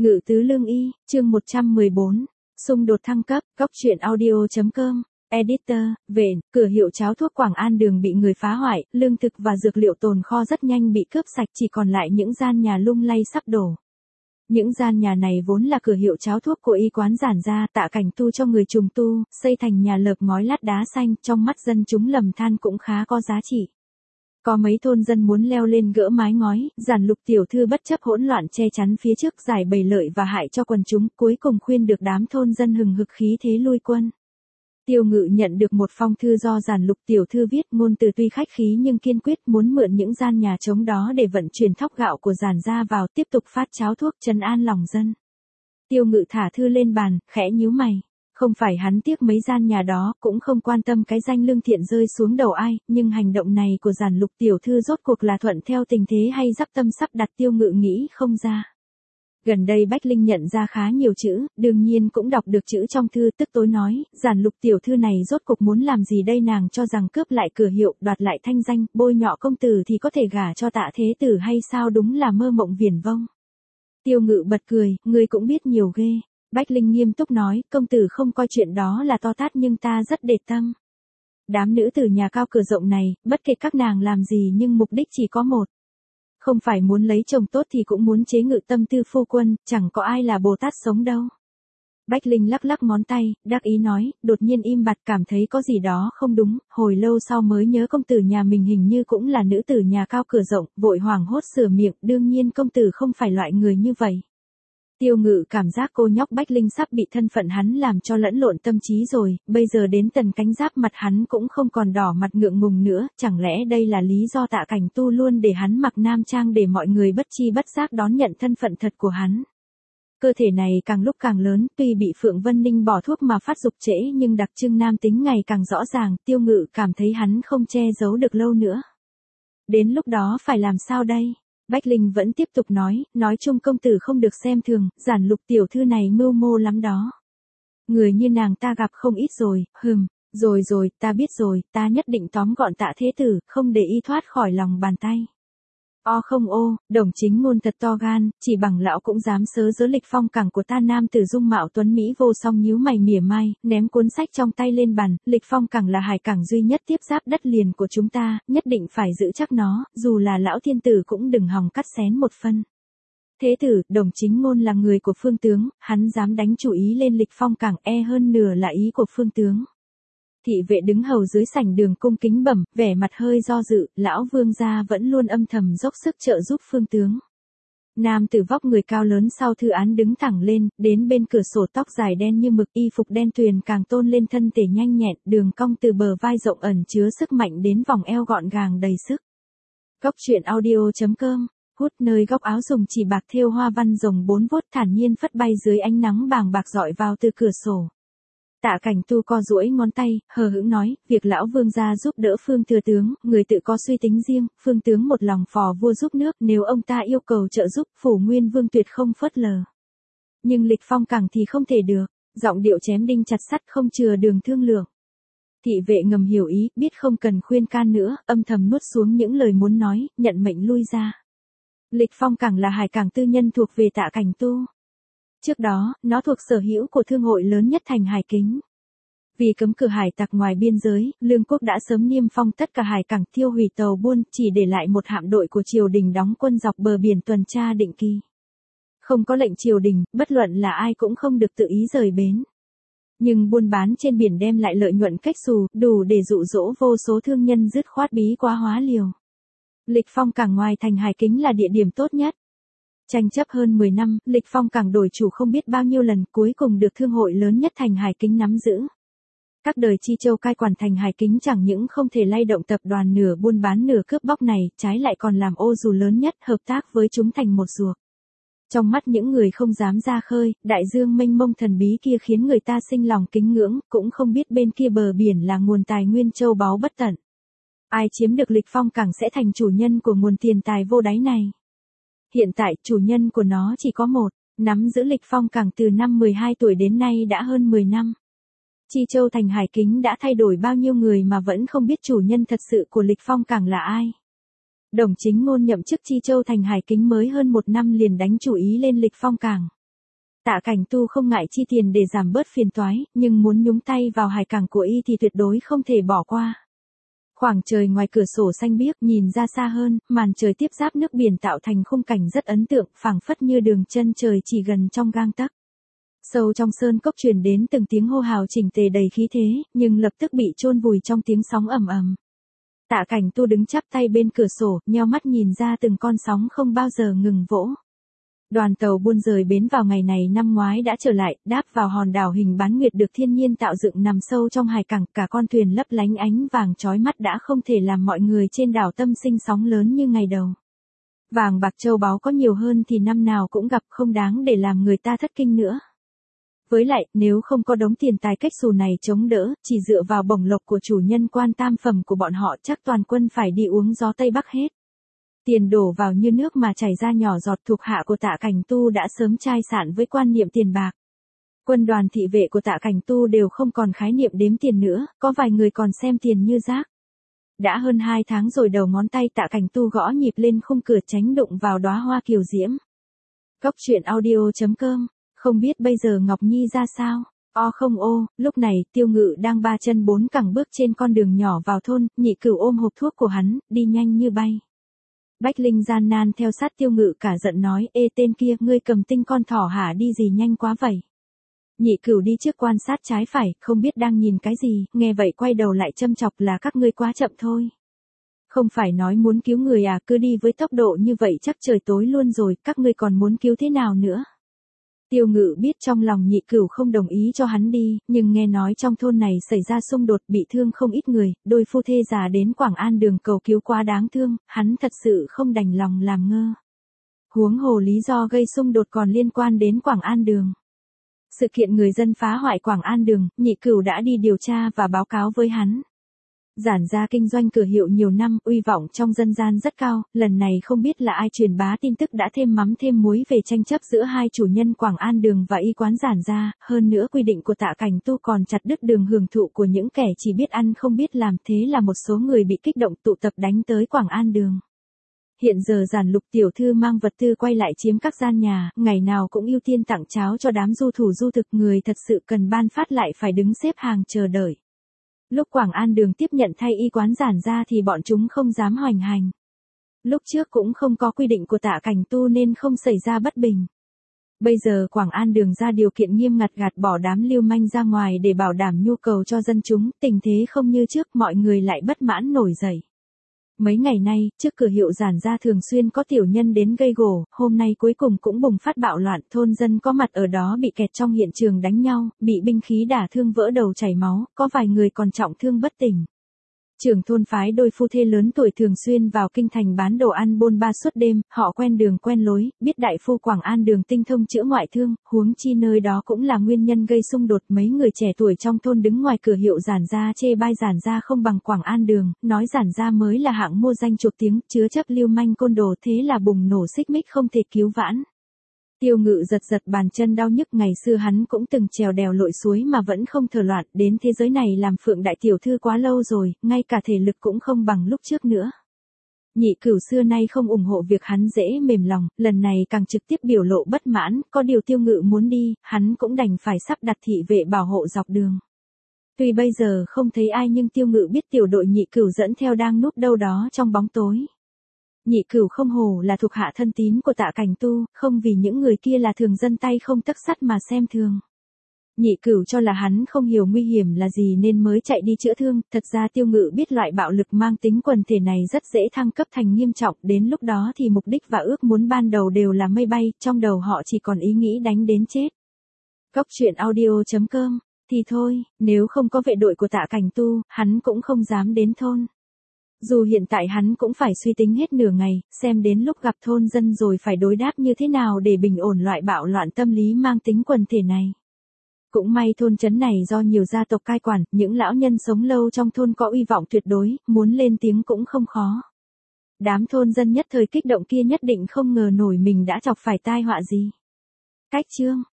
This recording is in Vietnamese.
Ngự tứ lương y, chương 114. Xung đột thăng cấp, góc truyện audio.com. Editor, về, cửa hiệu cháo thuốc Quảng An đường bị người phá hoại, lương thực và dược liệu tồn kho rất nhanh bị cướp sạch, chỉ còn lại những gian nhà lung lay sắp đổ. Những gian nhà này vốn là cửa hiệu cháo thuốc của y quán Giản gia, Tạ Cảnh tu cho người trùng tu, xây thành nhà lợp ngói lát đá xanh, trong mắt dân chúng lầm than cũng khá có giá trị. Có mấy thôn dân muốn leo lên gỡ mái ngói, Giản Lục tiểu thư bất chấp hỗn loạn che chắn phía trước giải bày lợi và hại cho quần chúng, cuối cùng khuyên được đám thôn dân hừng hực khí thế lui quân. Tiêu Ngự nhận được một phong thư do Giản Lục tiểu thư viết, ngôn từ tuy khách khí nhưng kiên quyết, muốn mượn những gian nhà trống đó để vận chuyển thóc gạo của Giản gia vào, tiếp tục phát cháo thuốc trấn an lòng dân. Tiêu Ngự thả thư lên bàn, khẽ nhíu mày. Không phải hắn tiếc mấy gian nhà đó, cũng không quan tâm cái danh lương thiện rơi xuống đầu ai, nhưng hành động này của Giản Lục tiểu thư rốt cuộc là thuận theo tình thế hay dắp tâm sắp đặt, Tiêu Ngự nghĩ không ra. Gần đây Bách Linh nhận ra khá nhiều chữ, đương nhiên cũng đọc được chữ trong thư, tức tối nói, Giản Lục tiểu thư này rốt cuộc muốn làm gì đây, nàng cho rằng cướp lại cửa hiệu, đoạt lại thanh danh, bôi nhọ công tử thì có thể gả cho Tạ thế tử hay sao, đúng là mơ mộng viển vông. Tiêu Ngự bật cười, ngươi cũng biết nhiều ghê. Bách Linh nghiêm túc nói, công tử không coi chuyện đó là to tát nhưng ta rất để tâm. Đám nữ tử nhà cao cửa rộng này, bất kể các nàng làm gì nhưng mục đích chỉ có một. Không phải muốn lấy chồng tốt thì cũng muốn chế ngự tâm tư phu quân, chẳng có ai là Bồ Tát sống đâu. Bách Linh lắc lắc ngón tay, đắc ý nói, đột nhiên im bặt cảm thấy có gì đó không đúng, hồi lâu sau mới nhớ công tử nhà mình hình như cũng là nữ tử nhà cao cửa rộng, vội hoảng hốt sửa miệng, đương nhiên công tử không phải loại người như vậy. Tiêu Ngự cảm giác cô nhóc Bách Linh sắp bị thân phận hắn làm cho lẫn lộn tâm trí rồi, bây giờ đến tần cánh giáp mặt hắn cũng không còn đỏ mặt ngượng ngùng nữa, chẳng lẽ đây là lý do Tạ Cảnh tu luôn để hắn mặc nam trang để mọi người bất chi bất giác đón nhận thân phận thật của hắn. Cơ thể này càng lúc càng lớn, tuy bị Phượng Vân Ninh bỏ thuốc mà phát dục trễ nhưng đặc trưng nam tính ngày càng rõ ràng, Tiêu Ngự cảm thấy hắn không che giấu được lâu nữa. Đến lúc đó phải làm sao đây? Bách Linh vẫn tiếp tục nói chung công tử không được xem thường, Giản Lục tiểu thư này mưu mô lắm đó. Người như nàng ta gặp không ít rồi, rồi, ta biết rồi, ta nhất định tóm gọn Tạ thế tử, không để y thoát khỏi lòng bàn tay. Đồng chính ngôn thật to gan, chỉ bằng lão cũng dám sớ dớ Lịch Phong cẳng của ta, nam tử dung mạo tuấn mỹ vô song nhíu mày mỉa mai, ném cuốn sách trong tay lên bàn, Lịch Phong cẳng là hải cảng duy nhất tiếp giáp đất liền của chúng ta, nhất định phải giữ chắc nó, dù là lão thiên tử cũng đừng hòng cắt xén một phân. Thế tử, đồng chính ngôn là người của phương tướng, hắn dám đánh chủ ý lên Lịch Phong cảng, hơn nửa là ý của phương tướng. Thị vệ đứng hầu dưới sảnh đường cung kính bẩm, vẻ mặt hơi do dự, lão vương gia vẫn luôn âm thầm dốc sức trợ giúp phương tướng. Nam tử vóc người cao lớn sau thư án đứng thẳng lên, đến bên cửa sổ, tóc dài đen như mực, y phục đen tuyền càng tôn lên thân thể nhanh nhẹn, đường cong từ bờ vai rộng ẩn chứa sức mạnh đến vòng eo gọn gàng đầy sức. Góc truyện audio.com, hút nơi góc áo dùng chỉ bạc thêu hoa văn rồng 4 vuốt thản nhiên phất bay dưới ánh nắng bàng bạc rọi vào từ cửa sổ. Tạ Cảnh tu co duỗi ngón tay, hờ hững nói, việc lão vương gia giúp đỡ phương thừa tướng, người tự có suy tính riêng, phương tướng một lòng phò vua giúp nước, nếu ông ta yêu cầu trợ giúp, phủ nguyên vương tuyệt không phớt lờ. Nhưng Lịch Phong cẳng thì không thể được, giọng điệu chém đinh chặt sắt không chừa đường thương lượng. Thị vệ ngầm hiểu ý, biết không cần khuyên can nữa, âm thầm nuốt xuống những lời muốn nói, nhận mệnh lui ra. Lịch Phong cẳng là hải cảng tư nhân thuộc về Tạ Cảnh tu. Trước đó, nó thuộc sở hữu của thương hội lớn nhất thành Hải Kính. Vì cấm cửa hải tặc ngoài biên giới, Lương quốc đã sớm niêm phong tất cả hải cảng, tiêu hủy tàu buôn, chỉ để lại một hạm đội của triều đình đóng quân dọc bờ biển tuần tra định kỳ. Không có lệnh triều đình, bất luận là ai cũng không được tự ý rời bến. Nhưng buôn bán trên biển đem lại lợi nhuận cách xù, đủ để dụ dỗ vô số thương nhân dứt khoát bí quá hóa liều. Lịch Phong cảng ngoài thành Hải Kính là địa điểm tốt nhất. Tranh chấp hơn 10 năm, Lịch Phong cảng đổi chủ không biết bao nhiêu lần, cuối cùng được thương hội lớn nhất thành Hải Kính nắm giữ. Các đời Chi Châu cai quản thành Hải Kính chẳng những không thể lay động tập đoàn nửa buôn bán nửa cướp bóc này, trái lại còn làm ô dù lớn nhất, hợp tác với chúng thành một ruột. Trong mắt những người không dám ra khơi, đại dương mênh mông thần bí kia khiến người ta sinh lòng kính ngưỡng, cũng không biết bên kia bờ biển là nguồn tài nguyên châu báu bất tận. Ai chiếm được Lịch Phong cảng sẽ thành chủ nhân của nguồn tiền tài vô đáy này. Hiện tại, chủ nhân của nó chỉ có một, nắm giữ Lịch Phong cảng từ năm 12 tuổi đến nay đã hơn 10 năm. Chi Châu thành Hải Kính đã thay đổi bao nhiêu người mà vẫn không biết chủ nhân thật sự của Lịch Phong cảng là ai. Đồng chính ngôn nhậm chức Chi Châu thành Hải Kính mới hơn 1 năm liền đánh chủ ý lên Lịch Phong cảng. Tạ Cảnh Tu không ngại chi tiền để giảm bớt phiền toái, nhưng muốn nhúng tay vào hải cảng của y thì tuyệt đối không thể bỏ qua. Khoảng trời ngoài cửa sổ xanh biếc, nhìn ra xa hơn, màn trời tiếp giáp nước biển tạo thành khung cảnh rất ấn tượng, phảng phất như đường chân trời chỉ gần trong gang tấc. Sâu trong sơn cốc truyền đến từng tiếng hô hào chỉnh tề đầy khí thế, nhưng lập tức bị chôn vùi trong tiếng sóng ầm ầm. Tạ Cảnh Tu đứng chắp tay bên cửa sổ, nheo mắt nhìn ra từng con sóng không bao giờ ngừng vỗ. Đoàn tàu buôn rời bến vào ngày này năm ngoái đã trở lại, đáp vào hòn đảo hình bán nguyệt được thiên nhiên tạo dựng nằm sâu trong hải cảng, cả con thuyền lấp lánh ánh vàng chói mắt đã không thể làm mọi người trên đảo tâm sinh sóng lớn như ngày đầu. Vàng bạc châu báu có nhiều hơn thì năm nào cũng gặp, không đáng để làm người ta thất kinh nữa. Với lại, nếu không có đống tiền tài cách xù này chống đỡ, chỉ dựa vào bổng lộc của chủ nhân quan tam phẩm của bọn họ chắc toàn quân phải đi uống gió Tây Bắc hết. Tiền đổ vào như nước mà chảy ra nhỏ giọt, thuộc hạ của Tạ Cảnh Tu đã sớm chai sạn với quan niệm tiền bạc. Quân đoàn thị vệ của Tạ Cảnh Tu đều không còn khái niệm đếm tiền nữa, có vài người còn xem tiền như rác. Đã hơn 2 tháng rồi, đầu ngón tay Tạ Cảnh Tu gõ nhịp lên khung cửa tránh đụng vào đóa hoa kiều diễm. Cốc truyện audio.com. Không biết bây giờ Ngọc Nhi ra sao? Không ô, lúc này Tiêu Ngự đang ba chân bốn cẳng bước trên con đường nhỏ vào thôn, Nhị Cửu ôm hộp thuốc của hắn, đi nhanh như bay. Bách Linh gian nan theo sát Tiêu Ngự cả giận nói, ê tên kia, ngươi cầm tinh con thỏ hả đi gì nhanh quá vậy? Nhị Cửu đi trước quan sát trái phải, không biết đang nhìn cái gì, nghe vậy quay đầu lại châm chọc là các ngươi quá chậm thôi. Không phải nói muốn cứu người à, cứ đi với tốc độ như vậy chắc trời tối luôn rồi, các ngươi còn muốn cứu thế nào nữa? Tiêu Ngự biết trong lòng Nhị Cửu không đồng ý cho hắn đi, nhưng nghe nói trong thôn này xảy ra xung đột bị thương không ít người, đôi phu thê già đến Quảng An Đường cầu cứu quá đáng thương, hắn thật sự không đành lòng làm ngơ. Huống hồ lý do gây xung đột còn liên quan đến Quảng An Đường. Sự kiện người dân phá hoại Quảng An Đường, Nhị Cửu đã đi điều tra và báo cáo với hắn. Giản gia kinh doanh cửa hiệu nhiều năm, uy vọng trong dân gian rất cao, lần này không biết là ai truyền bá tin tức đã thêm mắm thêm muối về tranh chấp giữa hai chủ nhân Quảng An Đường và y quán Giản gia, hơn nữa quy định của Tạ Cảnh Tu còn chặt đứt đường hưởng thụ của những kẻ chỉ biết ăn không biết làm, thế là một số người bị kích động tụ tập đánh tới Quảng An Đường. Hiện giờ Giản Lục tiểu thư mang vật tư quay lại chiếm các gian nhà, ngày nào cũng ưu tiên tặng cháo cho đám du thủ du thực, người thật sự cần ban phát lại phải đứng xếp hàng chờ đợi. Lúc Quảng An Đường tiếp nhận thay y quán Giản gia thì bọn chúng không dám hoành hành. Lúc trước cũng không có quy định của Tạ Cảnh Tu nên không xảy ra bất bình. Bây giờ Quảng An Đường ra điều kiện nghiêm ngặt, gạt bỏ đám lưu manh ra ngoài để bảo đảm nhu cầu cho dân chúng, tình thế không như trước, mọi người lại bất mãn nổi dậy. Mấy ngày nay, trước cửa hiệu Giản gia thường xuyên có tiểu nhân đến gây gổ, hôm nay cuối cùng cũng bùng phát bạo loạn, thôn dân có mặt ở đó bị kẹt trong hiện trường đánh nhau, bị binh khí đả thương vỡ đầu chảy máu, có vài người còn trọng thương bất tỉnh. Trưởng thôn phái đôi phu thê lớn tuổi thường xuyên vào kinh thành bán đồ ăn bôn ba suốt đêm, họ quen đường quen lối, biết đại phu Quảng An Đường tinh thông chữa ngoại thương, huống chi nơi đó cũng là nguyên nhân gây xung đột. Mấy người trẻ tuổi trong thôn đứng ngoài cửa hiệu Giản gia chê bai Giản gia không bằng Quảng An Đường, nói Giản gia mới là hạng mua danh chuộc tiếng, chứa chấp lưu manh côn đồ, thế là bùng nổ xích mích không thể cứu vãn. Tiêu Ngự giật giật bàn chân đau nhức, ngày xưa hắn cũng từng trèo đèo lội suối mà vẫn không thờ loạn, đến thế giới này làm Phượng đại tiểu thư quá lâu rồi, ngay cả thể lực cũng không bằng lúc trước nữa. Nhị Cửu xưa nay không ủng hộ việc hắn dễ mềm lòng, lần này càng trực tiếp biểu lộ bất mãn, có điều Tiêu Ngự muốn đi, hắn cũng đành phải sắp đặt thị vệ bảo hộ dọc đường. Tuy bây giờ không thấy ai nhưng Tiêu Ngự biết tiểu đội Nhị Cửu dẫn theo đang núp đâu đó trong bóng tối. Nhị Cửu không hổ là thuộc hạ thân tín của Tạ Cảnh Tu, không vì những người kia là thường dân tay không tấc sắt mà xem thường. Nhị Cửu cho là hắn không hiểu nguy hiểm là gì nên mới chạy đi chữa thương, thật ra Tiêu Ngự biết loại bạo lực mang tính quần thể này rất dễ thăng cấp thành nghiêm trọng, đến lúc đó thì mục đích và ước muốn ban đầu đều là mây bay, trong đầu họ chỉ còn ý nghĩ đánh đến chết. Cốc truyện audio.com, thì thôi, nếu không có vệ đội của Tạ Cảnh Tu, hắn cũng không dám đến thôn. Dù hiện tại hắn cũng phải suy tính hết nửa ngày, xem đến lúc gặp thôn dân rồi phải đối đáp như thế nào để bình ổn loại bạo loạn tâm lý mang tính quần thể này. Cũng may thôn trấn này do nhiều gia tộc cai quản, những lão nhân sống lâu trong thôn có uy vọng tuyệt đối, muốn lên tiếng cũng không khó. Đám thôn dân nhất thời kích động kia nhất định không ngờ nổi mình đã chọc phải tai họa gì. Cách chương